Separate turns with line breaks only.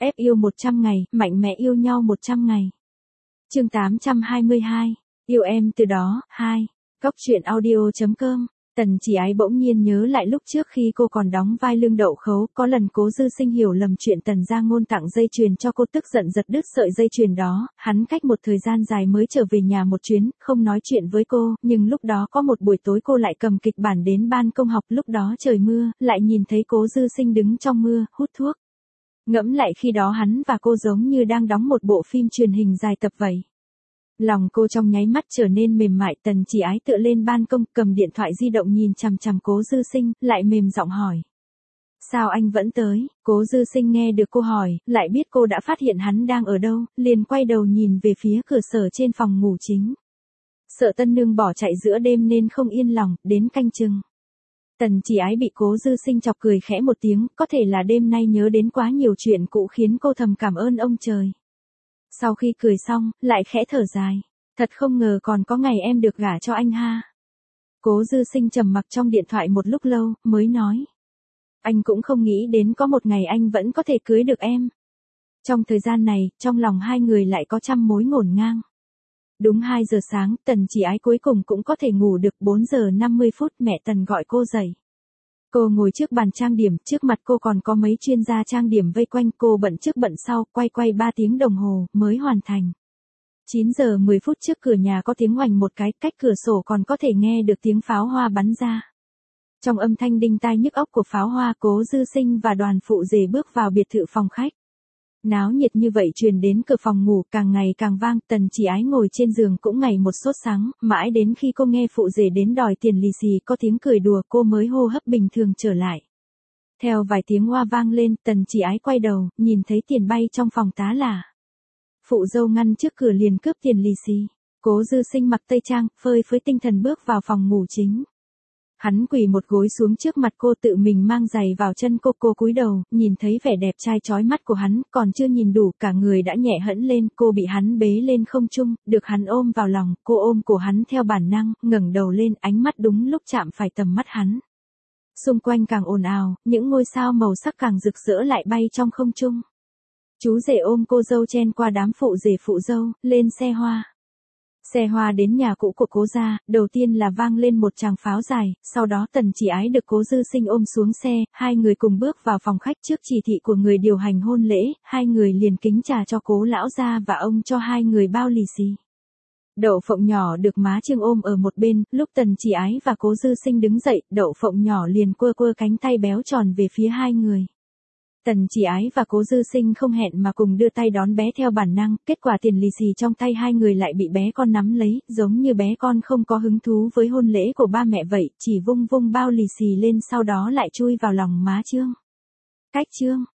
Ép yêu 100 ngày, mạnh mẽ yêu nhau 100 ngày. Chương 822, yêu em từ đó, 2. Góc truyện audio.com. Tần Chỉ Ái bỗng nhiên nhớ lại lúc trước khi cô còn đóng vai Lương Đậu Khấu, có lần Cố Dư Sinh hiểu lầm chuyện Tần Gia Ngôn tặng dây chuyền cho cô, tức giận giật đứt sợi dây chuyền đó, hắn cách một thời gian dài mới trở về nhà một chuyến, không nói chuyện với cô, nhưng lúc đó có một buổi tối cô lại cầm kịch bản đến ban công học, lúc đó trời mưa, lại nhìn thấy Cố Dư Sinh đứng trong mưa, hút thuốc. Ngẫm lại khi đó hắn và cô giống như đang đóng một bộ phim truyền hình dài tập vậy. Lòng cô trong nháy mắt trở nên mềm mại. Tần Chỉ Ái tựa lên ban công, cầm điện thoại di động nhìn chằm chằm Cố Dư Sinh, lại mềm giọng hỏi. Sao anh vẫn tới? Cố Dư Sinh nghe được cô hỏi, lại biết cô đã phát hiện hắn đang ở đâu, liền quay đầu nhìn về phía cửa sổ trên phòng ngủ chính. Sợ tân nương bỏ chạy giữa đêm nên không yên lòng, đến canh chừng. Tần Chỉ Ái bị Cố Dư Sinh chọc cười khẽ một tiếng, có thể là đêm nay nhớ đến quá nhiều chuyện cũ khiến cô thầm cảm ơn ông trời. Sau khi cười xong, lại khẽ thở dài. Thật không ngờ còn có ngày em được gả cho anh ha. Cố Dư Sinh trầm mặc trong điện thoại một lúc lâu, mới nói. Anh cũng không nghĩ đến có một ngày anh vẫn có thể cưới được em. Trong thời gian này, trong lòng hai người lại có trăm mối ngổn ngang. Đúng 2 giờ sáng, Tần Chỉ Ái cuối cùng cũng có thể ngủ được. 4 giờ 50 phút mẹ Tần gọi cô dậy. Cô ngồi trước bàn trang điểm, trước mặt cô còn có mấy chuyên gia trang điểm vây quanh, cô bận trước bận sau, quay 3 tiếng đồng hồ, mới hoàn thành. 9 giờ 10 phút trước cửa nhà có tiếng oành một cái, cách cửa sổ còn có thể nghe được tiếng pháo hoa bắn ra. Trong âm thanh đinh tai nhức óc của pháo hoa, Cố Dư Sinh và đoàn phụ rể bước vào biệt thự phòng khách. Náo nhiệt như vậy truyền đến cửa phòng ngủ, càng ngày càng vang. Tần Chỉ Ái ngồi trên giường cũng ngày một sốt sắng, mãi đến khi cô nghe phụ rể đến đòi tiền lì xì, có tiếng cười đùa, cô mới hô hấp bình thường trở lại. Theo vài tiếng hoa vang lên, Tần Chỉ Ái quay đầu, nhìn thấy tiền bay trong phòng tá là. Phụ dâu ngăn trước cửa liền cướp tiền lì xì. Cố Dư Sinh mặc tây trang, phơi phới tinh thần bước vào phòng ngủ chính. Hắn quỳ một gối xuống trước mặt cô, tự mình mang giày vào chân cô cúi đầu, nhìn thấy vẻ đẹp trai chói mắt của hắn, còn chưa nhìn đủ, cả người đã nhẹ hẫng lên, cô bị hắn bế lên không trung, được hắn ôm vào lòng, cô ôm cổ hắn theo bản năng, ngẩng đầu lên, ánh mắt đúng lúc chạm phải tầm mắt hắn. Xung quanh càng ồn ào, những ngôi sao màu sắc càng rực rỡ lại bay trong không trung. Chú rể ôm cô dâu chen qua đám phụ rể phụ dâu, lên xe hoa. Xe hoa đến nhà cũ của Cố gia, đầu tiên là vang lên một tràng pháo dài, sau đó Tần Chỉ Ái được Cố Dư Sinh ôm xuống xe, hai người cùng bước vào phòng khách. Trước chỉ thị của người điều hành hôn lễ, hai người liền kính trà cho Cố lão gia và ông cho hai người bao lì xì. Đậu Phộng nhỏ được má Trương ôm ở một bên, lúc Tần Chỉ Ái và Cố Dư Sinh đứng dậy, Đậu Phộng nhỏ liền quơ cánh tay béo tròn về phía hai người. Tần Chỉ Ái và Cố Dư Sinh không hẹn mà cùng đưa tay đón bé theo bản năng, kết quả tiền lì xì trong tay hai người lại bị bé con nắm lấy, giống như bé con không có hứng thú với hôn lễ của ba mẹ vậy, chỉ vung bao lì xì lên sau đó lại chui vào lòng má Trương. Cách Trương,